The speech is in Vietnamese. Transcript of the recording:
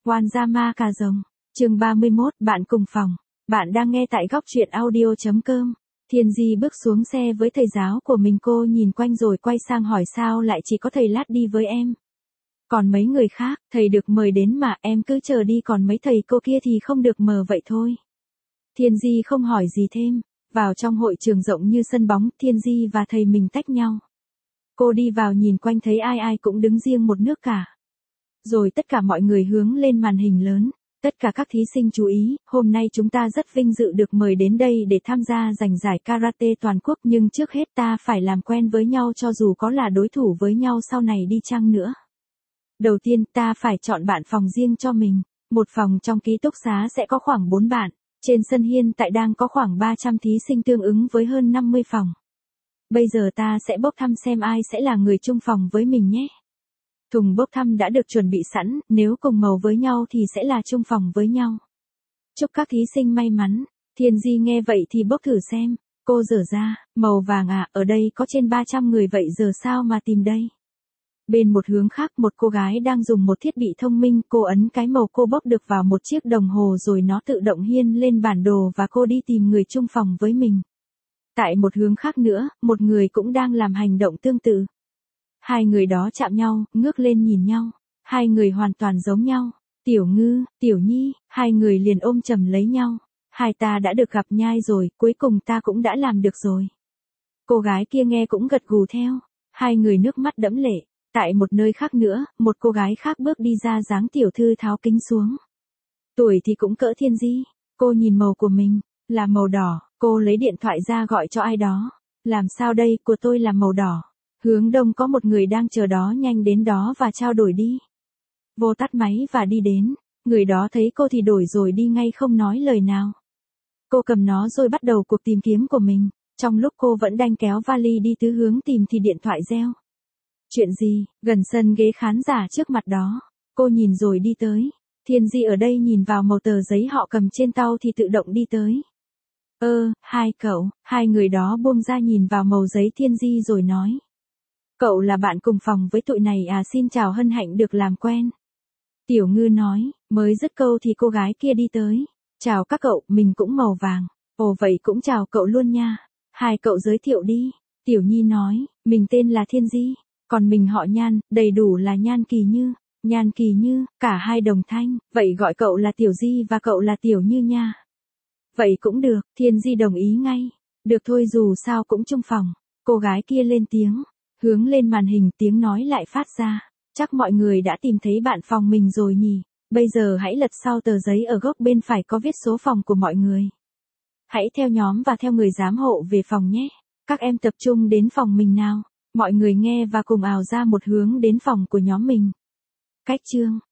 Wanzama cà rồng. Chương 31, bạn cùng phòng. Bạn đang nghe tại góc truyện audio.com. Thiên Di bước xuống xe với thầy giáo của mình, cô nhìn quanh rồi quay sang hỏi sao lại chỉ có thầy Lát đi với em. Còn mấy người khác, thầy được mời đến mà em cứ chờ đi, còn mấy thầy cô kia thì không được mời vậy thôi. Thiên Di không hỏi gì thêm. Vào trong hội trường rộng như sân bóng, Thiên Di và thầy mình tách nhau. Cô đi vào nhìn quanh thấy ai ai cũng đứng riêng một nước cả. Rồi tất cả mọi người hướng lên màn hình lớn. Tất cả các thí sinh chú ý, hôm nay chúng ta rất vinh dự được mời đến đây để tham gia giành giải karate toàn quốc, nhưng trước hết ta phải làm quen với nhau cho dù có là đối thủ với nhau sau này đi chăng nữa. Đầu tiên ta phải chọn bạn phòng riêng cho mình. Một phòng trong ký túc xá sẽ có khoảng 4 bạn. Trên sân hiện tại đang có khoảng 300 thí sinh tương ứng với hơn 50 phòng. Bây giờ ta sẽ bốc thăm xem ai sẽ là người chung phòng với mình nhé. Thùng bốc thăm đã được chuẩn bị sẵn, nếu cùng màu với nhau thì sẽ là chung phòng với nhau. Chúc các thí sinh may mắn. Thiên Di nghe vậy thì bốc thử xem. Cô dở ra, màu vàng à, ở đây có trên 300 người vậy giờ sao mà tìm đây. Bên một hướng khác, một cô gái đang dùng một thiết bị thông minh, cô ấn cái màu cô bốc được vào một chiếc đồng hồ rồi nó tự động hiển lên bản đồ và cô đi tìm người chung phòng với mình. Tại một hướng khác nữa, một người cũng đang làm hành động tương tự. Hai người đó chạm nhau, ngước lên nhìn nhau. Hai người hoàn toàn giống nhau. Tiểu Ngư, Tiểu Nhi, hai người liền ôm chầm lấy nhau. Hai ta đã được gặp nhai rồi, cuối cùng ta cũng đã làm được rồi. Cô gái kia nghe cũng gật gù theo. Hai người nước mắt đẫm lệ. Tại một nơi khác nữa, một cô gái khác bước đi ra, dáng tiểu thư tháo kính xuống. Tuổi thì cũng cỡ Thiên Di. Cô nhìn màu của mình, là màu đỏ. Cô lấy điện thoại ra gọi cho ai đó. Làm sao đây, của tôi là màu đỏ. Hướng đông có một người đang chờ đó, nhanh đến đó và trao đổi đi. Vô tắt máy và đi đến. Người đó thấy cô thì đổi rồi đi ngay, không nói lời nào. Cô cầm nó rồi bắt đầu cuộc tìm kiếm của mình. Trong lúc cô vẫn đang kéo vali đi tứ hướng tìm thì điện thoại reo. Chuyện gì? Gần sân ghế khán giả trước mặt đó. Cô nhìn rồi đi tới. Thiên Di ở đây nhìn vào màu tờ giấy họ cầm trên tàu thì tự động đi tới. Hai cậu. Hai người đó buông ra nhìn vào màu giấy Thiên Di rồi nói. Cậu là bạn cùng phòng với tụi này à, xin chào, hân hạnh được làm quen. Tiểu Ngư nói, mới dứt câu thì cô gái kia đi tới. Chào các cậu, mình cũng màu vàng. Ồ vậy cũng chào cậu luôn nha. Hai cậu giới thiệu đi. Tiểu Nhi nói, mình tên là Thiên Di. Còn mình họ Nhan, đầy đủ là Nhan Kỳ Như. Nhan Kỳ Như, cả hai đồng thanh, vậy gọi cậu là Tiểu Di và cậu là Tiểu Như nha. Vậy cũng được, Thiên Di đồng ý ngay. Được thôi, dù sao cũng chung phòng. Cô gái kia lên tiếng. Hướng lên màn hình, tiếng nói lại phát ra. Chắc mọi người đã tìm thấy bạn phòng mình rồi nhỉ. Bây giờ hãy lật sau tờ giấy, ở góc bên phải có viết số phòng của mọi người. Hãy theo nhóm và theo người giám hộ về phòng nhé. Các em tập trung đến phòng mình nào. Mọi người nghe và cùng ào ra một hướng đến phòng của nhóm mình. Cách chương